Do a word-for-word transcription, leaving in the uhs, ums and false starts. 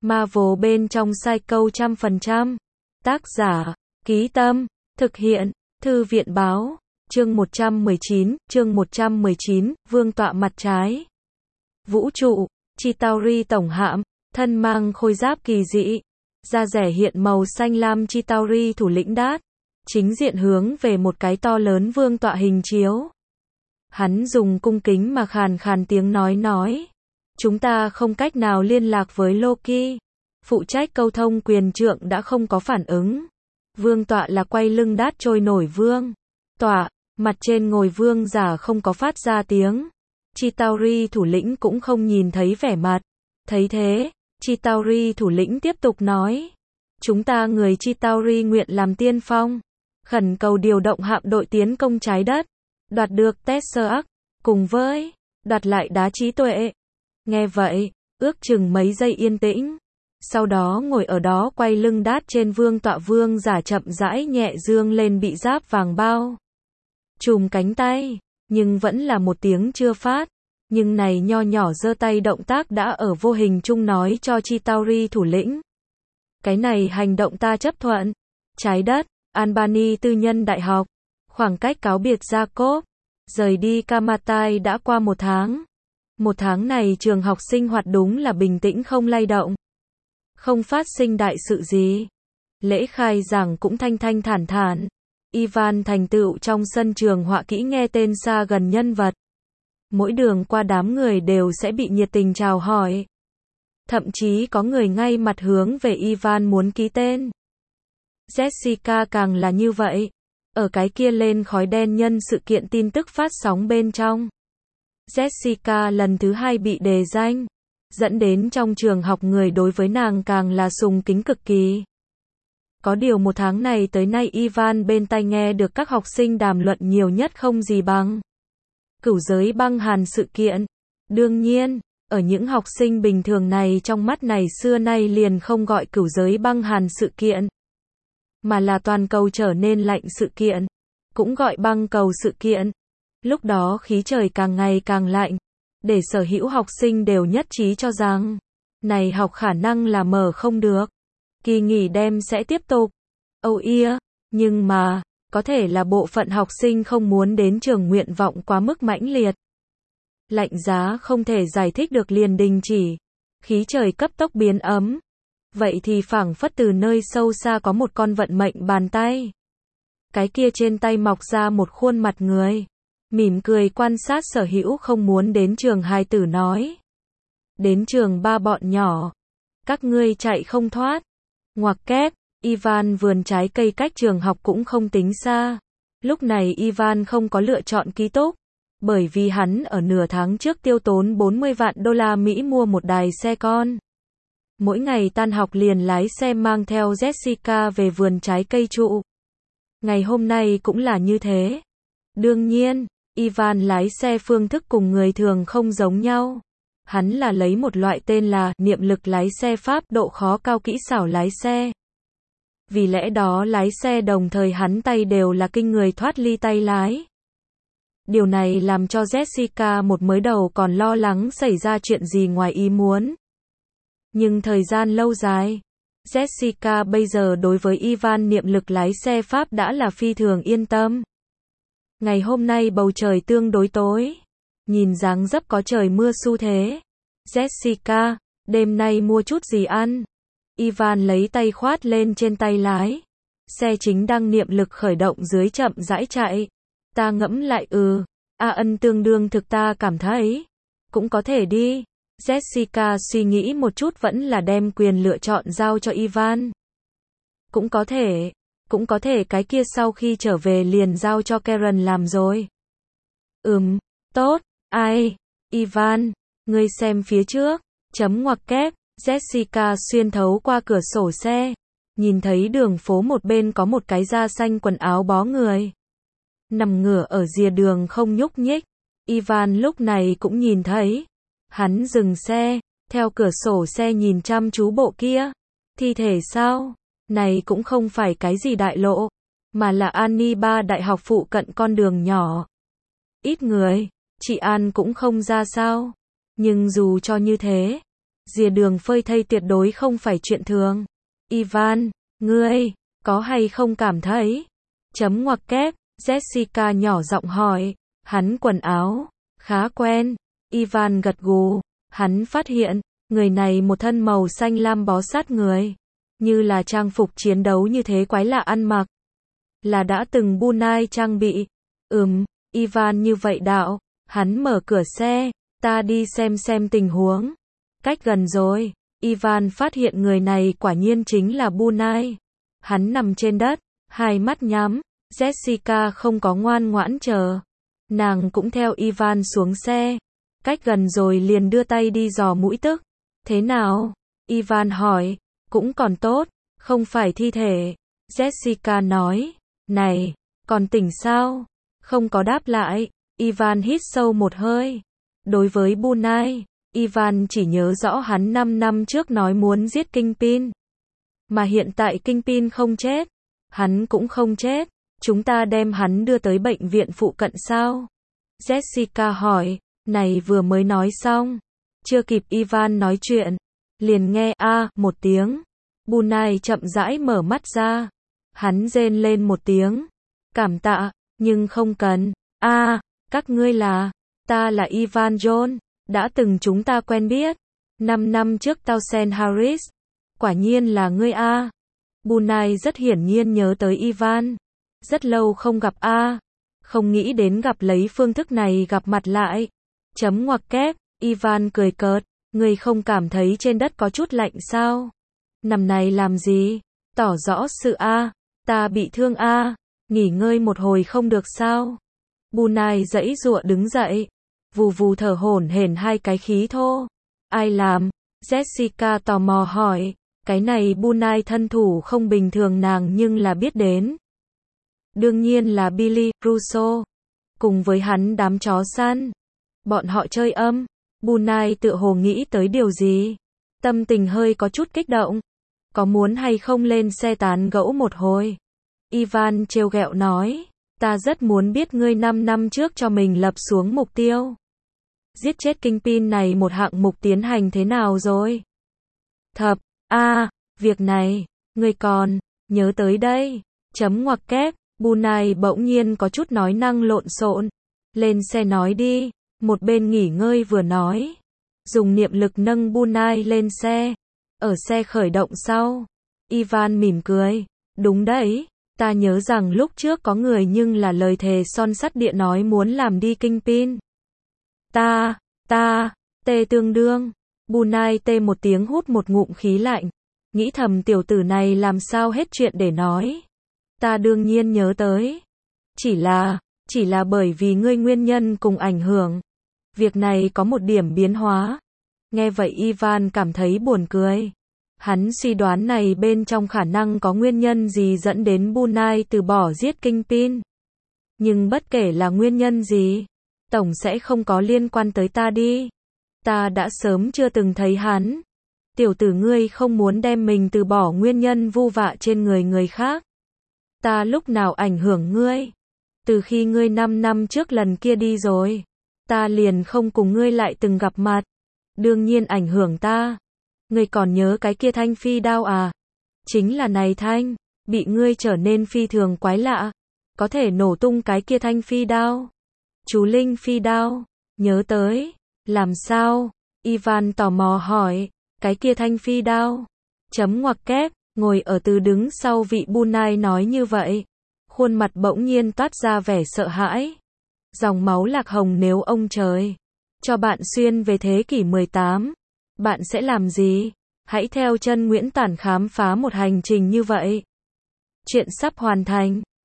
Marvel bên trong Psycho trăm phần trăm. Tác giả, Ký Tâm, thực hiện, Thư viện Báo, chương một trăm mười chín, chương một trăm mười chín, vương tọa mặt trái. Vũ trụ, Chitauri tổng hạm, thân mang khôi giáp kỳ dị, da rẻ hiện màu xanh lam Chitauri thủ lĩnh đát, chính diện hướng về một cái to lớn vương tọa hình chiếu. Hắn dùng cung kính mà khàn khàn tiếng nói nói. Chúng ta không cách nào liên lạc với Loki. Phụ trách câu thông quyền trượng đã không có phản ứng. Vương tọa là quay lưng đát trôi nổi vương tọa, mặt trên ngồi vương giả không có phát ra tiếng. Chitauri thủ lĩnh cũng không nhìn thấy vẻ mặt. Thấy thế, Chitauri thủ lĩnh tiếp tục nói. Chúng ta người Chitauri nguyện làm tiên phong. Khẩn cầu điều động hạm đội tiến công trái đất. Đoạt được Tesseract, cùng với đoạt lại đá trí tuệ. Nghe vậy, ước chừng mấy giây yên tĩnh. Sau đó ngồi ở đó quay lưng đát trên vương tọa vương giả chậm rãi nhẹ dương lên bị giáp vàng bao. Chùm cánh tay, nhưng vẫn là một tiếng chưa phát. Nhưng này nho nhỏ giơ tay động tác đã ở vô hình chung nói cho Chitauri thủ lĩnh. Cái này hành động ta chấp thuận. Trái đất, Albany tư nhân đại học. Khoảng cách cáo biệt Jacob, rời đi Kamatai đã qua một tháng. Một tháng này trường học sinh hoạt đúng là bình tĩnh không lay động. Không phát sinh đại sự gì. Lễ khai giảng cũng thanh thanh thản thản. Ivan thành tựu trong sân trường họa kỹ nghe tên xa gần nhân vật. Mỗi đường qua đám người đều sẽ bị nhiệt tình chào hỏi. Thậm chí có người ngay mặt hướng về Ivan muốn ký tên. Jessica càng là như vậy. Ở cái kia lên khói đen nhân sự kiện tin tức phát sóng bên trong. Jessica lần thứ hai bị đề danh, dẫn đến trong trường học người đối với nàng càng là sùng kính cực kỳ. Có điều một tháng này tới nay Ivan bên tai nghe được các học sinh đàm luận nhiều nhất không gì bằng cửu giới băng hàn sự kiện. Đương nhiên, ở những học sinh bình thường này trong mắt này xưa nay liền không gọi cửu giới băng hàn sự kiện, mà là toàn cầu trở nên lạnh sự kiện, cũng gọi băng cầu sự kiện. Lúc đó khí trời càng ngày càng lạnh, để sở hữu học sinh đều nhất trí cho rằng, này học khả năng là mở không được. Kỳ nghỉ đem sẽ tiếp tục. Âu ia, nhưng mà, có thể là bộ phận học sinh không muốn đến trường nguyện vọng quá mức mãnh liệt. Lạnh giá không thể giải thích được liền đình chỉ. Khí trời cấp tốc biến ấm. Vậy thì phảng phất từ nơi sâu xa có một con vận mệnh bàn tay. Cái kia trên tay mọc ra một khuôn mặt người. Mỉm cười quan sát sở hữu không muốn đến trường hài tử nói. Đến trường ba bọn nhỏ. Các ngươi chạy không thoát. Ngoặc kép, Ivan vườn trái cây cách trường học cũng không tính xa. Lúc này Ivan không có lựa chọn ký túc. Bởi vì hắn ở nửa tháng trước tiêu tốn bốn mươi vạn đô la Mỹ mua một đài xe con. Mỗi ngày tan học liền lái xe mang theo Jessica về vườn trái cây trụ. Ngày hôm nay cũng là như thế. Đương nhiên, Ivan lái xe phương thức cùng người thường không giống nhau. Hắn là lấy một loại tên là niệm lực lái xe pháp độ khó cao kỹ xảo lái xe. Vì lẽ đó lái xe đồng thời hắn tay đều là kinh người thoát ly tay lái. Điều này làm cho Jessica một mới đầu còn lo lắng xảy ra chuyện gì ngoài ý muốn. Nhưng thời gian lâu dài, Jessica bây giờ đối với Ivan niệm lực lái xe pháp đã là phi thường yên tâm. Ngày hôm nay bầu trời tương đối tối, nhìn dáng dấp có trời mưa xu thế. Jessica, đêm nay mua chút gì ăn? Ivan lấy tay khoát lên trên tay lái. Xe chính đang niệm lực khởi động dưới chậm rãi chạy. Ta ngẫm lại ừ, a ân tương đương thực ta cảm thấy. Cũng có thể đi. Jessica suy nghĩ một chút vẫn là đem quyền lựa chọn giao cho Ivan. Cũng có thể, cũng có thể cái kia sau khi trở về liền giao cho Karen làm rồi. Ừm, tốt, ai, Ivan, ngươi xem phía trước, chấm ngoặc kép, Jessica xuyên thấu qua cửa sổ xe, nhìn thấy đường phố một bên có một cái da xanh quần áo bó người. Nằm ngửa ở rìa đường không nhúc nhích, Ivan lúc này cũng nhìn thấy. Hắn dừng xe, theo cửa sổ xe nhìn chăm chú bộ kia. Thi thể sao? Này cũng không phải cái gì đại lộ, mà là Aniba đại học phụ cận con đường nhỏ. Ít người, chị An cũng không ra sao. Nhưng dù cho như thế, Dìa đường phơi thây tuyệt đối không phải chuyện thường. Ivan, ngươi, có hay không cảm thấy? Chấm ngoặc kép, Jessica nhỏ giọng hỏi, hắn quần áo, khá quen. Ivan gật gù, hắn phát hiện, người này một thân màu xanh lam bó sát người. Như là trang phục chiến đấu như thế quái lạ ăn mặc. Là đã từng Bunai trang bị. Ừm, Ivan như vậy đạo, hắn mở cửa xe, ta đi xem xem tình huống. Cách gần rồi, Ivan phát hiện người này quả nhiên chính là Bunai. Hắn nằm trên đất, hai mắt nhắm, Jessica không có ngoan ngoãn chờ. Nàng cũng theo Ivan xuống xe. Cách gần rồi liền đưa tay đi dò mũi tức. Thế nào? Ivan hỏi. Cũng còn tốt, không phải thi thể. Jessica nói. Này, còn tỉnh sao? Không có đáp lại. Ivan hít sâu một hơi. Đối với Bunai, Ivan chỉ nhớ rõ hắn năm năm trước nói muốn giết Kingpin. Mà hiện tại Kingpin không chết. Hắn cũng không chết. Chúng ta đem hắn đưa tới bệnh viện phụ cận sao? Jessica hỏi. Này vừa mới nói xong. Chưa kịp Ivan nói chuyện. Liền nghe a một tiếng. Bunai chậm rãi mở mắt ra. Hắn rên lên một tiếng. Cảm tạ, nhưng không cần. a các ngươi là. Ta là Ivan John. Đã từng chúng ta quen biết. Năm năm trước Townsend Harris. Quả nhiên là ngươi a. Bunai rất hiển nhiên nhớ tới Ivan. Rất lâu không gặp a. Không nghĩ đến gặp lấy phương thức này gặp mặt lại. Chấm ngoặc kép, Ivan cười cợt. Ngươi không cảm thấy trên đất có chút lạnh sao? Nằm này làm gì? Tỏ rõ sự a. Ta bị thương a. Nghỉ ngơi một hồi không được sao? Bunai giãy giụa đứng dậy. Vù vù thở hổn hển hai cái khí thô. Ai làm? Jessica tò mò hỏi. Cái này Bunai thân thủ không bình thường nàng nhưng là biết đến. Đương nhiên là Billy Russo. Cùng với hắn đám chó săn. Bọn họ chơi âm. Bunai tựa hồ nghĩ tới điều gì. Tâm tình hơi có chút kích động. Có muốn hay không lên xe tán gẫu một hồi? Ivan trêu ghẹo nói. Ta rất muốn biết ngươi năm năm trước cho mình lập xuống mục tiêu. Giết chết Kingpin này một hạng mục tiến hành thế nào rồi? Thập, a à, việc này, ngươi còn, nhớ tới đây. Chấm ngoặc kép, Bunai bỗng nhiên có chút nói năng lộn xộn. Lên xe nói đi. Một bên nghỉ ngơi vừa nói. Dùng niệm lực nâng Bunai lên xe. Ở xe khởi động sau. Ivan mỉm cười. Đúng đấy. Ta nhớ rằng lúc trước có người nhưng là lời thề son sắt địa nói muốn làm đi Kingpin. Ta, ta, tê tương đương. Bunai tê một tiếng hút một ngụm khí lạnh. Nghĩ thầm tiểu tử này làm sao hết chuyện để nói. Ta đương nhiên nhớ tới. Chỉ là, chỉ là bởi vì ngươi nguyên nhân cùng ảnh hưởng. Việc này có một điểm biến hóa. Nghe vậy Ivan cảm thấy buồn cười. Hắn suy đoán này bên trong khả năng có nguyên nhân gì dẫn đến Bunai từ bỏ giết Kingpin. Nhưng bất kể là nguyên nhân gì, tổng sẽ không có liên quan tới ta đi. Ta đã sớm chưa từng thấy hắn. Tiểu tử ngươi không muốn đem mình từ bỏ nguyên nhân vu vạ trên người người khác. Ta lúc nào ảnh hưởng ngươi? Từ khi ngươi năm năm trước lần kia đi rồi, ta liền không cùng ngươi lại từng gặp mặt. Đương nhiên ảnh hưởng ta. Ngươi còn nhớ cái kia thanh phi đao à? Chính là này thanh, bị ngươi trở nên phi thường quái lạ. Có thể nổ tung cái kia thanh phi đao. Chú Linh phi đao, nhớ tới. Làm sao? Ivan tò mò hỏi. Cái kia thanh phi đao. Chấm ngoặc kép, ngồi ở từ đứng sau vị Bunai nói như vậy. Khuôn mặt bỗng nhiên toát ra vẻ sợ hãi. Dòng máu lạc hồng nếu ông trời cho bạn xuyên về thế kỷ mười tám, bạn sẽ làm gì? Hãy theo chân Nguyễn Tản khám phá một hành trình như vậy. Chuyện sắp hoàn thành.